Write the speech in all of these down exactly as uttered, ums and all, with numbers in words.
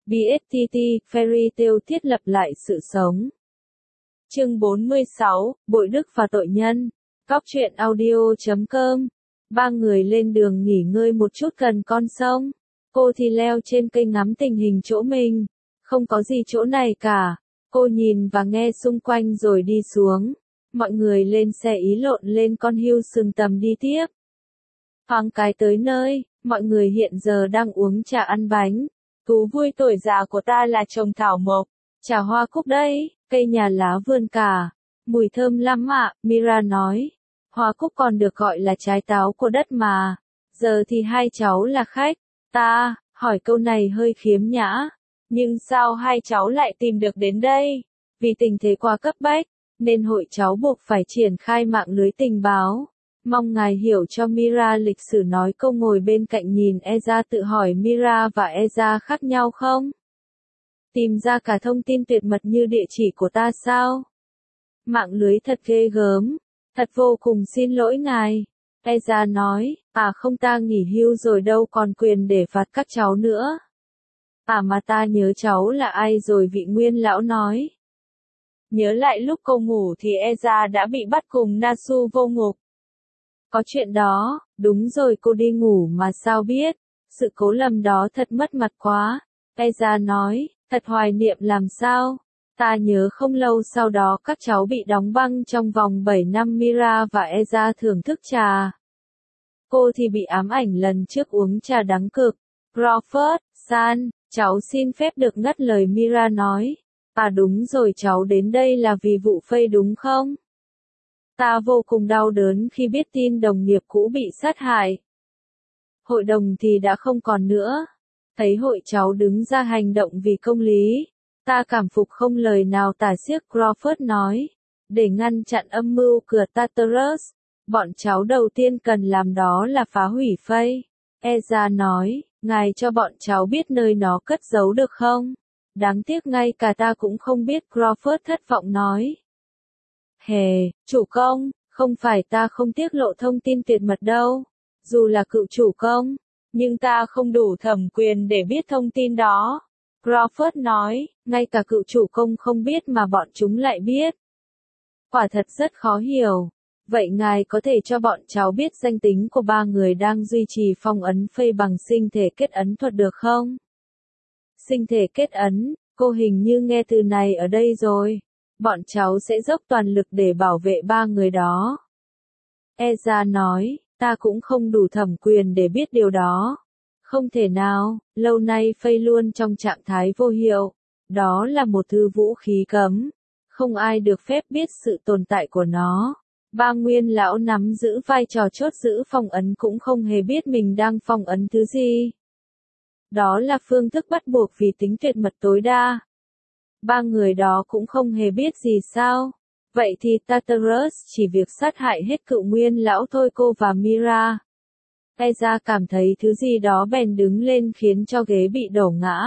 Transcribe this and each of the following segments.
bê ét tê tê, Fairy Tail thiết lập lại sự sống. Chương bốn mươi sáu, Bội Đức và Tội Nhân. Cóc truyện audio chấm com. Ba người lên đường nghỉ ngơi một chút gần con sông. Cô thì leo trên cây ngắm tình hình chỗ mình. Không có gì chỗ này cả. Cô nhìn và nghe xung quanh rồi đi xuống. Mọi người lên xe ý lộn lên con hươu sừng tầm đi tiếp. Thoáng cái tới nơi, mọi người hiện giờ đang uống trà ăn bánh. Thú vui tuổi già của ta là trồng thảo mộc, trà hoa cúc đây, cây nhà lá vườn cả. Mùi thơm lắm ạ, Mira nói. Hoa cúc còn được gọi là trái táo của đất mà. Giờ thì hai cháu là khách. Ta, hỏi câu này hơi khiếm nhã. Nhưng sao hai cháu lại tìm được đến đây? Vì tình thế quá cấp bách, nên hội cháu buộc phải triển khai mạng lưới tình báo. Mong ngài hiểu cho Mira lịch sử nói. Câu ngồi bên cạnh nhìn Eza tự hỏi Mira và Eza khác nhau không? Tìm ra cả thông tin tuyệt mật như địa chỉ của ta sao? Mạng lưới thật ghê gớm. Thật vô cùng xin lỗi ngài. Eza nói, à không ta nghỉ hưu rồi đâu còn quyền để phạt các cháu nữa. À mà ta nhớ cháu là ai rồi vị nguyên lão nói. Nhớ lại lúc cô ngủ thì Eza đã bị bắt cùng Nasu vô ngục. Có chuyện đó, đúng rồi cô đi ngủ mà sao biết, sự cố lầm đó thật mất mặt quá. Eza nói, thật hoài niệm làm sao, ta nhớ không lâu sau đó các cháu bị đóng băng trong vòng bảy năm. Mira và Eza thưởng thức trà. Cô thì bị ám ảnh lần trước uống trà đắng cực. Crawford, San, cháu xin phép được ngắt lời Mira nói. À đúng rồi cháu đến đây là vì vụ Faye đúng không? Ta vô cùng đau đớn khi biết tin đồng nghiệp cũ bị sát hại. Hội đồng thì đã không còn nữa. Thấy hội cháu đứng ra hành động vì công lý. Ta cảm phục không lời nào tả xiết. Crawford nói. Để ngăn chặn âm mưu của Tartarus, bọn cháu đầu tiên cần làm đó là phá hủy Faye. Eza nói, ngài cho bọn cháu biết nơi nó cất giấu được không? Đáng tiếc ngay cả ta cũng không biết. Crawford thất vọng nói. Hề, chủ công, không phải ta không tiết lộ thông tin tuyệt mật đâu. Dù là cựu chủ công, nhưng ta không đủ thẩm quyền để biết thông tin đó. Crawford nói, ngay cả cựu chủ công không biết mà bọn chúng lại biết. Quả thật rất khó hiểu. Vậy ngài có thể cho bọn cháu biết danh tính của ba người đang duy trì phong ấn Faye bằng sinh thể kết ấn thuật được không? Sinh thể kết ấn, cô hình như nghe từ này ở đây rồi. Bọn cháu sẽ dốc toàn lực để bảo vệ ba người đó. Eza nói, ta cũng không đủ thẩm quyền để biết điều đó. Không thể nào, lâu nay Faye luôn trong trạng thái vô hiệu. Đó là một thứ vũ khí cấm. Không ai được phép biết sự tồn tại của nó. Ba nguyên lão nắm giữ vai trò chốt giữ phong ấn cũng không hề biết mình đang phong ấn thứ gì. Đó là phương thức bắt buộc vì tính tuyệt mật tối đa. Ba người đó cũng không hề biết gì sao? Vậy thì Tartarus chỉ việc sát hại hết cựu nguyên lão thôi. Cô và Mira. Eza cảm thấy thứ gì đó bèn đứng lên khiến cho ghế bị đổ ngã.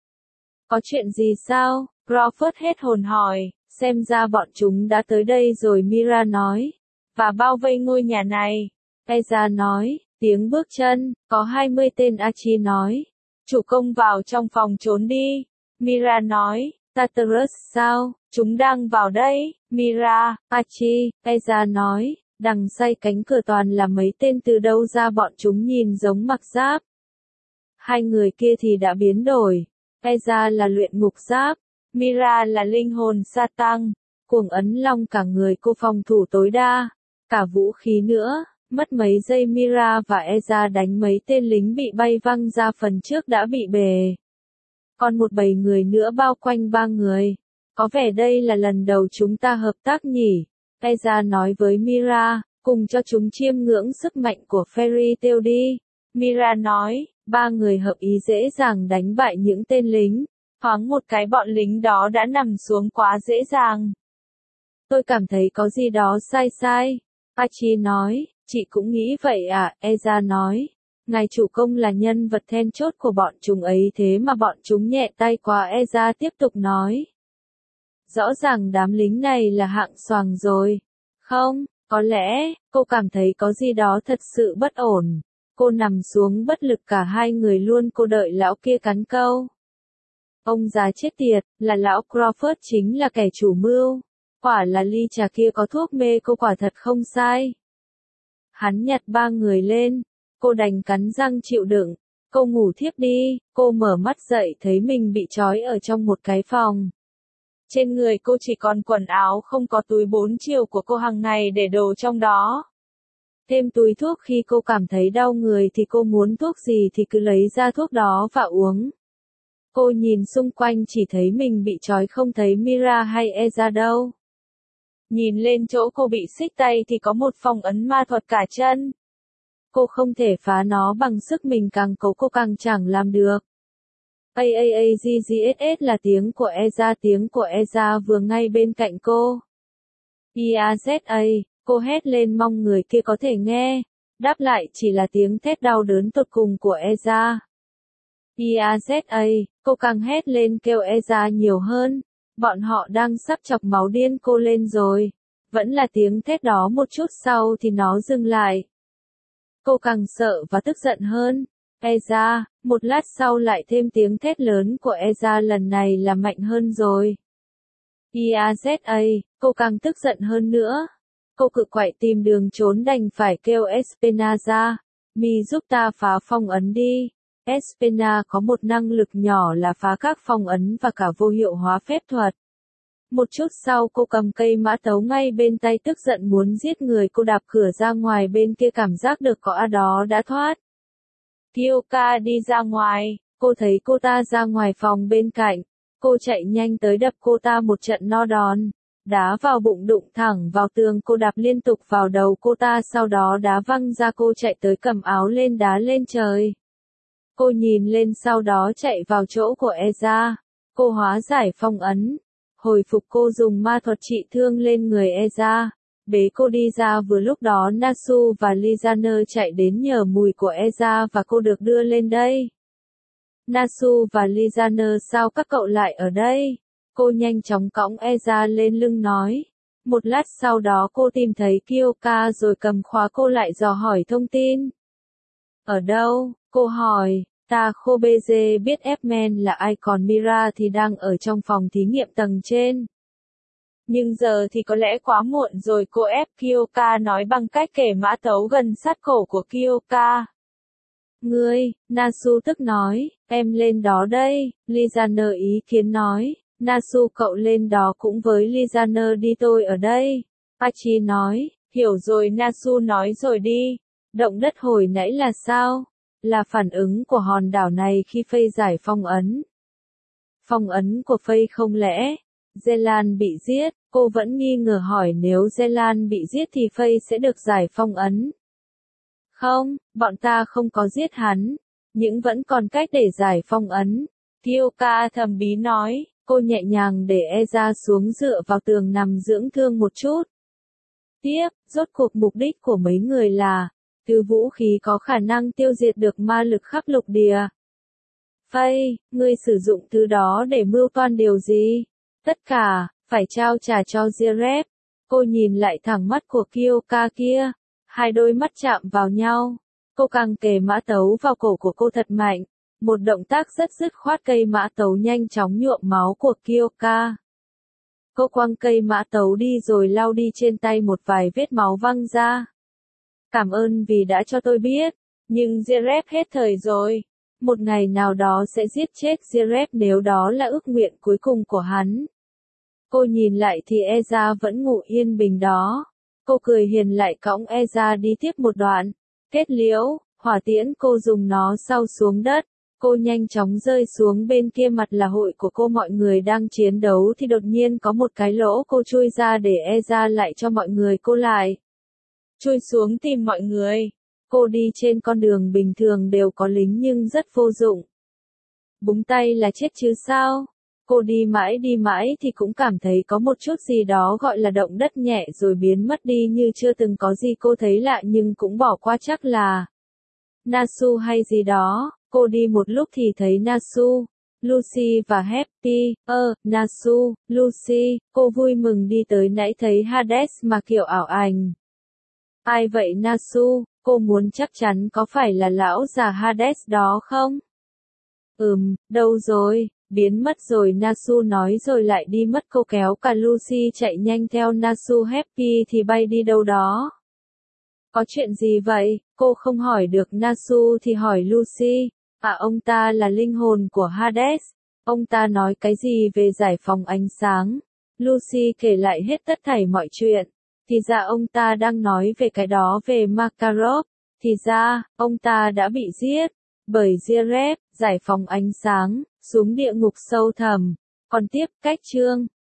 Có chuyện gì sao? Crawford hết hồn hỏi, xem ra bọn chúng đã tới đây rồi. Mira nói. Và bao vây ngôi nhà này. Eza nói, tiếng bước chân, có hai mươi tên. Archie nói. Chủ công vào trong phòng trốn đi. Mira nói. Tartarus sao? Chúng đang vào đây. Mira, Archie, Eza nói, đằng sau cánh cửa toàn là mấy tên từ đâu ra bọn chúng nhìn giống mặc giáp. Hai người kia thì đã biến đổi. Eza là luyện ngục giáp. Mira là linh hồn sa tăng. Cuồng ấn long cả người cô phòng thủ tối đa. Cả vũ khí nữa. Mất mấy giây Mira và Eza đánh mấy tên lính bị bay văng ra phần trước đã bị bề. Còn một bầy người nữa bao quanh ba người. Có vẻ đây là lần đầu chúng ta hợp tác nhỉ? Eza nói với Mira, cùng cho chúng chiêm ngưỡng sức mạnh của Fairy Tail đi. Mira nói, ba người hợp ý dễ dàng đánh bại những tên lính. Thoáng một cái bọn lính đó đã nằm xuống quá dễ dàng. Tôi cảm thấy có gì đó sai sai. Archie nói, chị cũng nghĩ vậy à? Eza nói. Ngài chủ công là nhân vật then chốt của bọn chúng ấy thế mà bọn chúng nhẹ tay quá. Eza tiếp tục nói. Rõ ràng đám lính này là hạng xoàng rồi. Không, có lẽ, cô cảm thấy có gì đó thật sự bất ổn. Cô nằm xuống bất lực cả hai người luôn. Cô đợi lão kia cắn câu. Ông già chết tiệt, là lão Crawford chính là kẻ chủ mưu. Quả là ly trà kia có thuốc mê cô quả thật không sai. Hắn nhặt ba người lên, cô đành cắn răng chịu đựng. Cô ngủ thiếp đi, cô mở mắt dậy thấy mình bị trói ở trong một cái phòng. Trên người cô chỉ còn quần áo không có túi bốn chiều của cô hàng ngày để đồ trong đó. Thêm túi thuốc khi cô cảm thấy đau người thì cô muốn thuốc gì thì cứ lấy ra thuốc đó và uống. Cô nhìn xung quanh chỉ thấy mình bị trói không thấy Mira hay Eza đâu. Nhìn lên chỗ cô bị xích tay thì có một phong ấn ma thuật cả chân. Cô không thể phá nó bằng sức mình càng cố cô càng chẳng làm được. A A A G G S S là tiếng của Eza, tiếng của Eza vừa ngay bên cạnh cô. I A Z A, cô hét lên mong người kia có thể nghe. Đáp lại chỉ là tiếng thét đau đớn tột cùng của Eza. I A Z A, cô càng hét lên kêu Eza nhiều hơn. Bọn họ đang sắp chọc máu điên cô lên rồi. Vẫn là tiếng thét đó, một chút sau thì nó dừng lại. Cô càng sợ và tức giận hơn. Eza, một lát sau lại thêm tiếng thét lớn của Eza, lần này là mạnh hơn rồi. I A Z A, cô càng tức giận hơn nữa. Cô cự quậy tìm đường trốn đành phải kêu Espenza, mi giúp ta phá phong ấn đi. Espenza có một năng lực nhỏ là phá các phong ấn và cả vô hiệu hóa phép thuật. Một chút sau cô cầm cây mã tấu ngay bên tay tức giận muốn giết người, cô đạp cửa ra ngoài bên kia cảm giác được có ai đó đã thoát. Kyoka đi ra ngoài, cô thấy cô ta ra ngoài phòng bên cạnh. Cô chạy nhanh tới đập cô ta một trận no đòn. Đá vào bụng đụng thẳng vào tường, cô đạp liên tục vào đầu cô ta, sau đó đá văng ra, cô chạy tới cầm áo lên đá lên trời. Cô nhìn lên sau đó chạy vào chỗ của Eza. Cô hóa giải phong ấn. Hồi phục, cô dùng ma thuật trị thương lên người Eza. Bế cô đi ra, vừa lúc đó Nasu và Lizaner chạy đến nhờ mùi của Eza và cô được đưa lên đây. Nasu và Lizaner, sao các cậu lại ở đây? Cô nhanh chóng cõng Eza lên lưng nói. Một lát sau đó cô tìm thấy Kyoka rồi cầm khóa cô lại dò hỏi thông tin. Ở đâu? Cô hỏi. Ta Khobeze biết F-Man là ai, còn Mira thì đang ở trong phòng thí nghiệm tầng trên. Nhưng giờ thì có lẽ quá muộn rồi, cô ép Kyoka nói bằng cách kể mã tấu gần sát cổ của Kyoka. Ngươi, Nasu tức nói, em lên đó đây, Lizaner ý kiến nói. Nasu, cậu lên đó cũng với Lizaner đi, tôi ở đây. Pachi nói, hiểu rồi, Nasu nói rồi đi. Động đất hồi nãy là sao? Là phản ứng của hòn đảo này khi Faye giải phong ấn. Phong ấn của Faye không lẽ? Zelan bị giết, cô vẫn nghi ngờ hỏi nếu Zelan bị giết thì Faye sẽ được giải phong ấn. Không, bọn ta không có giết hắn. Nhưng vẫn còn cách để giải phong ấn. Kyoka thầm bí nói, cô nhẹ nhàng để Eza xuống dựa vào tường nằm dưỡng thương một chút. Tiếp, rốt cuộc mục đích của mấy người là thứ vũ khí có khả năng tiêu diệt được ma lực khắp lục địa. Faye, ngươi sử dụng thứ đó để mưu toan điều gì? Tất cả, phải trao trả cho Zeref. Cô nhìn lại thẳng mắt của Kyoka kia. Hai đôi mắt chạm vào nhau. Cô càng kề mã tấu vào cổ của cô thật mạnh. Một động tác rất dứt khoát, cây mã tấu nhanh chóng nhuộm máu của Kyoka. Cô quăng cây mã tấu đi rồi lau đi trên tay một vài vết máu văng ra. Cảm ơn vì đã cho tôi biết. Nhưng Zeref hết thời rồi. Một ngày nào đó sẽ giết chết Zeref nếu đó là ước nguyện cuối cùng của hắn. Cô nhìn lại thì Eza vẫn ngủ yên bình đó. Cô cười hiền lại cõng Eza đi tiếp một đoạn. Kết liễu, hỏa tiễn, cô dùng nó sau xuống đất. Cô nhanh chóng rơi xuống, bên kia mặt là hội của cô, mọi người đang chiến đấu thì đột nhiên có một cái lỗ, cô chui ra để Eza lại cho mọi người, cô lại chui xuống tìm mọi người. Cô đi trên con đường bình thường đều có lính nhưng rất vô dụng. Búng tay là chết chứ sao? Cô đi mãi đi mãi thì cũng cảm thấy có một chút gì đó gọi là động đất nhẹ rồi biến mất đi như chưa từng có gì. Cô thấy lạ nhưng cũng bỏ qua, chắc là Nasu hay gì đó. Cô đi một lúc thì thấy Nasu, Lucy và Happy. Ơ, Nasu, Lucy, cô vui mừng đi tới, nãy thấy Hades mà kiểu ảo ảnh. Ai vậy Nasu? Cô muốn chắc chắn có phải là lão già Hades đó không? Ừm, đâu rồi? biến mất rồi Nasu nói rồi lại đi mất. Cô kéo cả Lucy chạy nhanh theo Nasu. Happy thì bay đi đâu đó. Có chuyện gì vậy? Cô không hỏi được Nasu thì hỏi Lucy. À, ông ta là linh hồn của Hades. Ông ta nói cái gì về giải phóng ánh sáng? Lucy kể lại hết tất thảy mọi chuyện. Thì ra ông ta đang nói về cái đó, về Makarov. Thì ra, ông ta đã bị giết bởi Zeref, giải phóng ánh sáng, xuống địa ngục sâu thẳm. Còn tiếp, cách chương